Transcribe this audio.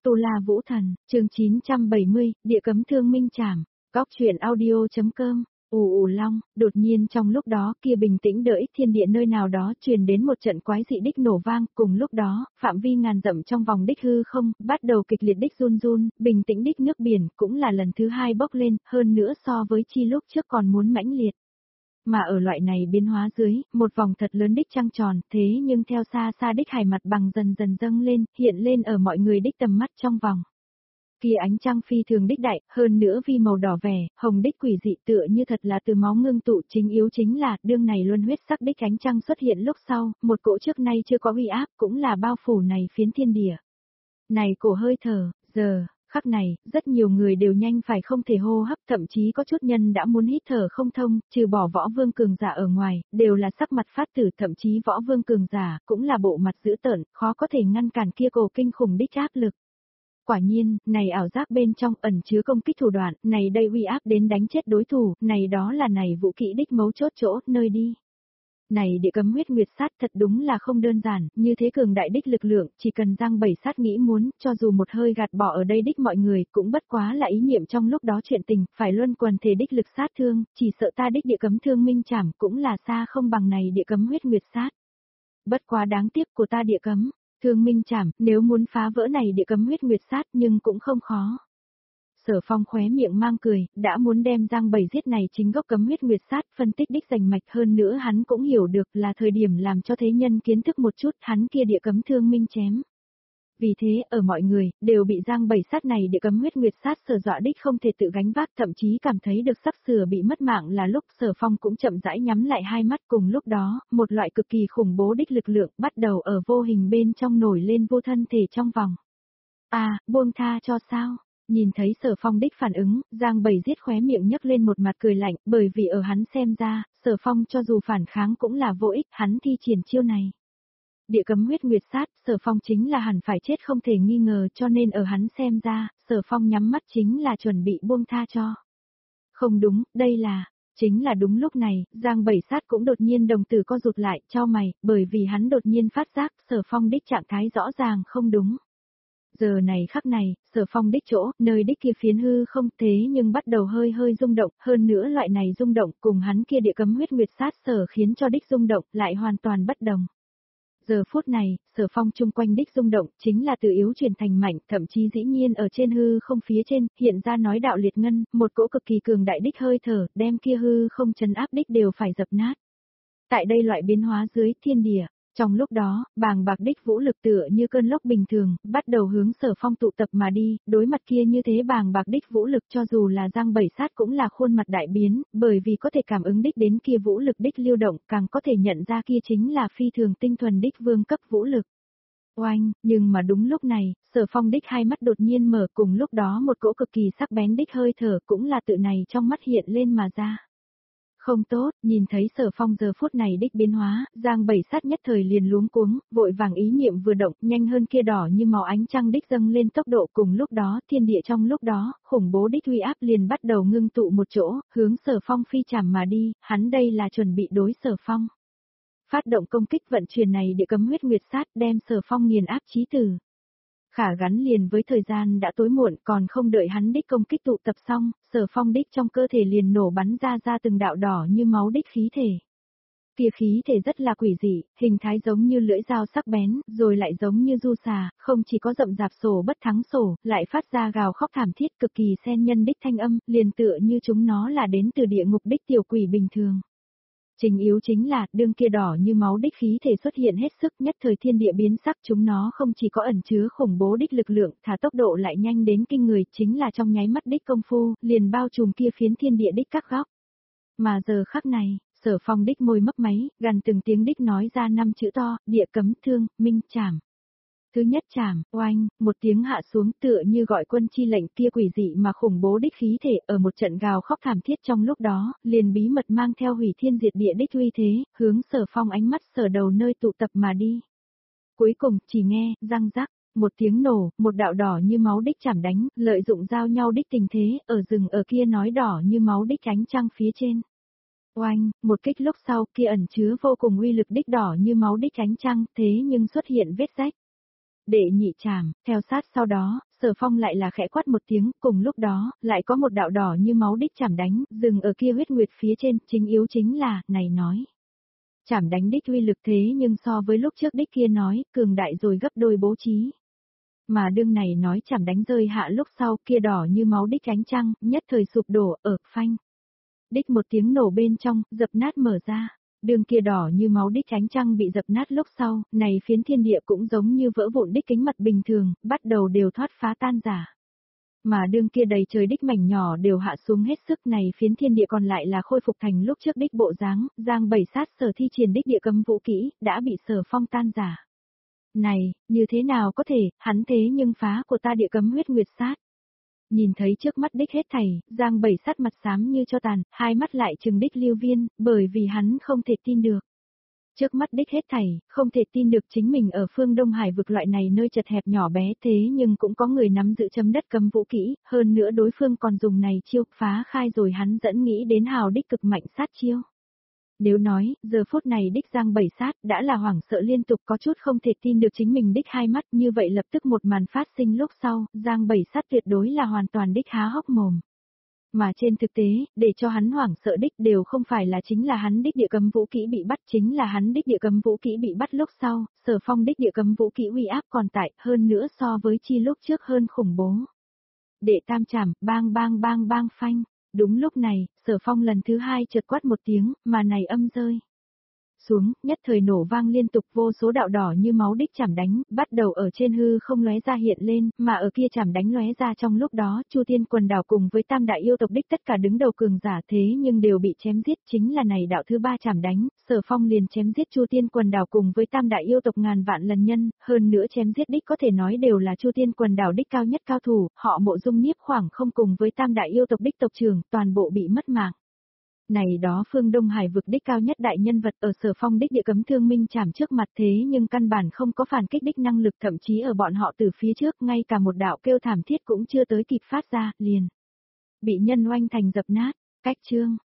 Tu La Vũ Thần, chương 970, Địa Cấm Thương Minh Trảm, Cóc truyện audio.com, ù long, đột nhiên trong lúc đó kia bình tĩnh đợi thiên địa nơi nào đó truyền đến một trận quái dị đích nổ vang, cùng lúc đó, phạm vi ngàn dặm trong vòng đích hư không, bắt đầu kịch liệt đích run run, bình tĩnh đích nước biển, cũng là lần thứ hai bốc lên, hơn nữa so với chi lúc trước còn muốn mãnh liệt. Mà ở loại này biến hóa dưới, một vòng thật lớn đích trăng tròn, thế nhưng theo xa xa đích hải mặt bằng dần dần dâng lên, hiện lên ở mọi người đích tầm mắt trong vòng. Kia ánh trăng phi thường đích đại, hơn nữa vì màu đỏ vẻ, hồng đích quỷ dị tựa như thật là từ máu ngưng tụ, chính yếu chính là, đương này luân huyết sắc đích ánh trăng xuất hiện lúc sau, một cỗ trước nay chưa có uy áp, cũng là bao phủ này phiến thiên địa. Này cổ hơi thở, giờ, khắc này, rất nhiều người đều nhanh phải không thể hô hấp, thậm chí có chút nhân đã muốn hít thở không thông, trừ bỏ võ vương cường giả ở ngoài, đều là sắc mặt phát tử, thậm chí võ vương cường giả, cũng là bộ mặt dữ tợn, khó có thể ngăn cản kia cổ kinh khủng đích áp lực. Quả nhiên, này ảo giác bên trong ẩn chứa công kích thủ đoạn, này đây uy áp đến đánh chết đối thủ, này đó là này vũ kỹ đích mấu chốt chỗ, nơi đi. Này địa cấm huyết nguyệt sát thật đúng là không đơn giản, như thế cường đại đích lực lượng, chỉ cần Giang Bảy Sát nghĩ muốn, cho dù một hơi gạt bỏ ở đây đích mọi người, cũng bất quá là ý niệm trong lúc đó chuyện tình, phải luân quần thể đích lực sát thương, chỉ sợ ta đích địa cấm thương minh trảm cũng là xa không bằng này địa cấm huyết nguyệt sát. Bất quá đáng tiếc của ta địa cấm, thương minh trảm, nếu muốn phá vỡ này địa cấm huyết nguyệt sát nhưng cũng không khó. Sở Phong khóe miệng mang cười, đã muốn đem Giang Bảy giết này chính gốc cấm huyết nguyệt sát, phân tích đích rành mạch hơn nữa hắn cũng hiểu được là thời điểm làm cho thế nhân kiến thức một chút hắn kia địa cấm thương minh chém. Vì thế, ở mọi người, đều bị Giang Bảy sát này địa cấm huyết nguyệt sát sở dọa đích không thể tự gánh vác, thậm chí cảm thấy được sắp sửa bị mất mạng là lúc Sở Phong cũng chậm rãi nhắm lại hai mắt, cùng lúc đó, một loại cực kỳ khủng bố đích lực lượng bắt đầu ở vô hình bên trong nổi lên vô thân thể trong vòng. Buông tha cho sao? Nhìn thấy Sở Phong đích phản ứng, Giang Bảy giết khóe miệng nhấc lên một mặt cười lạnh, bởi vì ở hắn xem ra, Sở Phong cho dù phản kháng cũng là vô ích, hắn thi triển chiêu này. Địa cấm huyết nguyệt sát, Sở Phong chính là hẳn phải chết không thể nghi ngờ, cho nên ở hắn xem ra, Sở Phong nhắm mắt chính là chuẩn bị buông tha cho. Không đúng, đây là, chính là đúng lúc này, Giang Bảy sát cũng đột nhiên đồng tử co rụt lại, cho mày, bởi vì hắn đột nhiên phát giác, Sở Phong đích trạng thái rõ ràng không đúng. Giờ này khắc này, Sở Phong đích chỗ, nơi đích kia phiến hư không thế nhưng bắt đầu hơi hơi rung động, hơn nữa loại này rung động cùng hắn kia địa cấm huyết nguyệt sát sở khiến cho đích rung động lại hoàn toàn bất đồng. Giờ phút này, Sở Phong chung quanh đích rung động chính là từ yếu chuyển thành mạnh, thậm chí dĩ nhiên ở trên hư không phía trên, hiện ra nói đạo liệt ngân, một cỗ cực kỳ cường đại đích hơi thở, đem kia hư không trấn áp đích đều phải dập nát. Tại đây loại biến hóa dưới thiên địa. Trong lúc đó, bàng bạc đích vũ lực tựa như cơn lốc bình thường, bắt đầu hướng Sở Phong tụ tập mà đi, đối mặt kia như thế bàng bạc đích vũ lực cho dù là Giang Bảy sát cũng là khuôn mặt đại biến, bởi vì có thể cảm ứng đích đến kia vũ lực đích lưu động, càng có thể nhận ra kia chính là phi thường tinh thuần đích vương cấp vũ lực. Oanh, nhưng mà đúng lúc này, Sở Phong đích hai mắt đột nhiên mở, cùng lúc đó một cỗ cực kỳ sắc bén đích hơi thở cũng là tự này trong mắt hiện lên mà ra. Không tốt, nhìn thấy Sở Phong giờ phút này đích biến hóa, Giang Bảy sát nhất thời liền luống cuống, vội vàng ý niệm vừa động, nhanh hơn kia đỏ như màu ánh trăng đích dâng lên tốc độ, cùng lúc đó, thiên địa trong lúc đó, khủng bố đích uy áp liền bắt đầu ngưng tụ một chỗ, hướng Sở Phong phi chảm mà đi, hắn đây là chuẩn bị đối Sở Phong. Phát động công kích vận chuyển này địa cấm huyết nguyệt sát, đem Sở Phong nghiền áp chí tử. Khả gắn liền với thời gian đã tối muộn, còn không đợi hắn đích công kích tụ tập xong, Sở Phong đích trong cơ thể liền nổ bắn ra từng đạo đỏ như máu đích khí thể. Kia khí thể rất là quỷ dị, hình thái giống như lưỡi dao sắc bén, rồi lại giống như du xà, không chỉ có rậm rạp sổ bất thắng sổ, lại phát ra gào khóc thảm thiết cực kỳ xen nhân đích thanh âm, liền tựa như chúng nó là đến từ địa ngục đích tiểu quỷ bình thường. Trình yếu chính là, đương kia đỏ như máu đích khí thể xuất hiện hết sức, nhất thời thiên địa biến sắc, chúng nó không chỉ có ẩn chứa khủng bố đích lực lượng, thả tốc độ lại nhanh đến kinh người, chính là trong nháy mắt đích công phu, liền bao trùm kia phiến thiên địa đích các góc. Mà giờ khắc này, Sở Phong đích môi mấp máy, gần từng tiếng đích nói ra 5 chữ to, địa cấm thương, minh trảm. Thứ nhất chảm, oanh, một tiếng hạ xuống tựa như gọi quân chi lệnh, kia quỷ dị mà khủng bố đích khí thể ở một trận gào khóc thảm thiết trong lúc đó, liền bí mật mang theo hủy thiên diệt địa đích uy thế, hướng Sở Phong ánh mắt sở đầu nơi tụ tập mà đi. Cuối cùng, chỉ nghe, răng rắc, một tiếng nổ, một đạo đỏ như máu đích chảm đánh, lợi dụng giao nhau đích tình thế, ở rừng ở kia nói đỏ như máu đích ánh trăng phía trên. Oanh, một kích lúc sau kia ẩn chứa vô cùng uy lực đích đỏ như máu đích ánh trăng, thế nhưng xuất hiện vết rách. Đệ nhị trảm, theo sát sau đó, Sở Phong lại là khẽ quát một tiếng, cùng lúc đó, lại có một đạo đỏ như máu đích chảm đánh, dừng ở kia huyết nguyệt phía trên, chính yếu chính là, này nói. Chảm đánh đích uy lực thế nhưng so với lúc trước đích kia nói, cường đại rồi gấp đôi bố trí. Mà đương này nói chảm đánh rơi hạ lúc sau kia đỏ như máu đích ánh trăng, nhất thời sụp đổ, ở phanh. Đích một tiếng nổ bên trong, dập nát mở ra. Đường kia đỏ như máu đích ánh trăng bị dập nát lúc sau, này phiến thiên địa cũng giống như vỡ vụn đích kính mặt bình thường, bắt đầu đều thoát phá tan giả. Mà đường kia đầy trời đích mảnh nhỏ đều hạ xuống hết sức, này phiến thiên địa còn lại là khôi phục thành lúc trước đích bộ dáng, Giang Bảy Sát Sở thi triển đích địa cấm vũ kỹ, đã bị Sở Phong tan giả. Này, như thế nào có thể, hắn thế nhưng phá của ta địa cấm huyết nguyệt sát. Nhìn thấy trước mắt đích hết thảy, Giang Bảy Sát mặt xám như cho tàn, hai mắt lại trừng đích Lưu Viên, bởi vì hắn không thể tin được. Trước mắt đích hết thảy, không thể tin được chính mình ở phương Đông Hải vực loại này nơi chật hẹp nhỏ bé thế nhưng cũng có người nắm giữ chấm đất cấm vũ kỹ, hơn nữa đối phương còn dùng này chiêu phá khai rồi hắn dẫn nghĩ đến hào đích cực mạnh sát chiêu. Nếu nói, giờ phút này đích Giang Bảy Sát đã là hoảng sợ liên tục có chút không thể tin được chính mình đích hai mắt như vậy lập tức một màn phát sinh lúc sau, Giang Bảy Sát tuyệt đối là hoàn toàn đích há hốc mồm. Mà trên thực tế, để cho hắn hoảng sợ đích đều không phải là chính là hắn đích địa cấm vũ kỹ bị bắt chính là hắn đích địa cấm vũ kỹ bị bắt lúc sau, Sở Phong đích địa cấm vũ kỹ uy áp còn tại hơn nữa so với chi lúc trước hơn khủng bố. Đệ tam trảm, bang bang bang bang phanh. Đúng lúc này, Sở Phong lần thứ hai chợt quát một tiếng, mà này âm rơi xuống, nhất thời nổ vang liên tục vô số đạo đỏ như máu đích chảm đánh, bắt đầu ở trên hư không lóe ra hiện lên, mà ở kia chảm đánh lóe ra trong lúc đó, Chu Tiên Quần Đảo cùng với Tam đại yêu tộc đích tất cả đứng đầu cường giả thế nhưng đều bị chém giết, chính là này đạo thứ ba chảm đánh, Sở Phong liền chém giết Chu Tiên Quần Đảo cùng với Tam đại yêu tộc ngàn vạn lần nhân, hơn nữa chém giết đích có thể nói đều là Chu Tiên Quần Đảo đích cao nhất cao thủ, họ Mộ Dung Niếp khoảng không cùng với Tam đại yêu tộc đích tộc trưởng, toàn bộ bị mất mạng. Này đó phương Đông Hải vực đích cao nhất đại nhân vật ở Sở Phong đích địa cấm thương minh chảm trước mặt thế nhưng căn bản không có phản kích đích năng lực thậm chí ở bọn họ từ phía trước ngay cả một đạo kêu thảm thiết cũng chưa tới kịp phát ra, liền. Bị nhân oanh thành dập nát, cách chương.